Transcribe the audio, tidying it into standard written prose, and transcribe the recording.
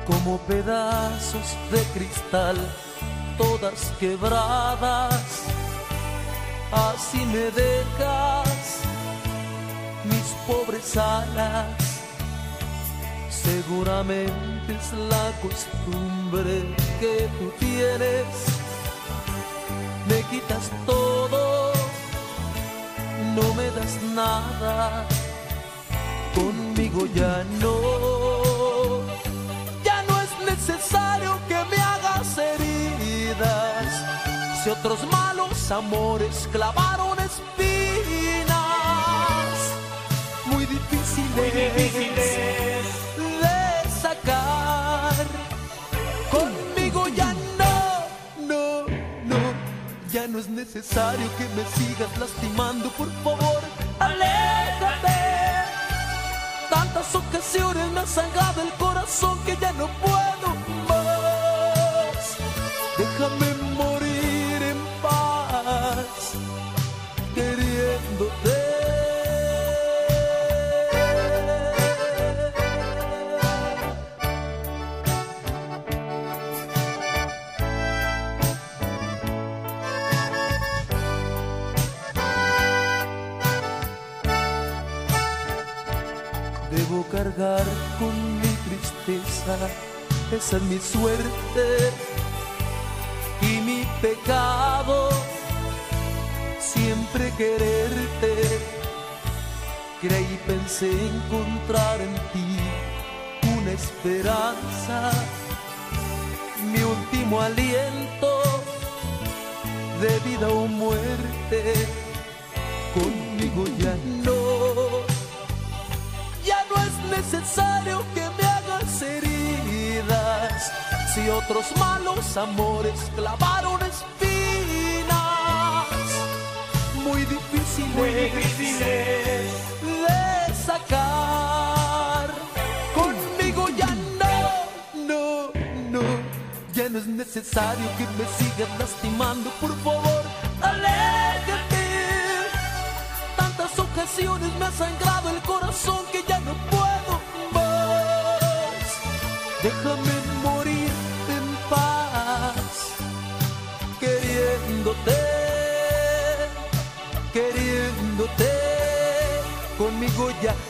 como pedazos de cristal, todas quebradas. Así me dejas mis pobres alas. Seguramente es la costumbre que tú tienes. Me quitas todo, no me das nada. Conmigo ya no es necesario que me hagas heridas. Si otros malos amores clavaron espinas, muy difíciles de sacar. Conmigo ya ya no es necesario que me sigas lastimando. Por favor, aléjate. Tantas ocasiones me ha sangrado el corazón que ya no puedo más. Déjame morir en paz, queriéndote. Debo cargar con mi tristeza, esa es mi suerte y mi pecado, siempre quererte. Creí y pensé encontrar en ti una esperanza, mi último aliento de vida o muerte. Conmigo ya no es necesario que me hagas heridas. Si otros malos amores clavaron espinas, muy difíciles de sacar. Conmigo ya ya no es necesario que me sigas lastimando. Por favor, aléjate. Tantas ocasiones me ha sangrado el corazón que ya no puedo más. Déjame morir en paz, queriéndote. Conmigo ya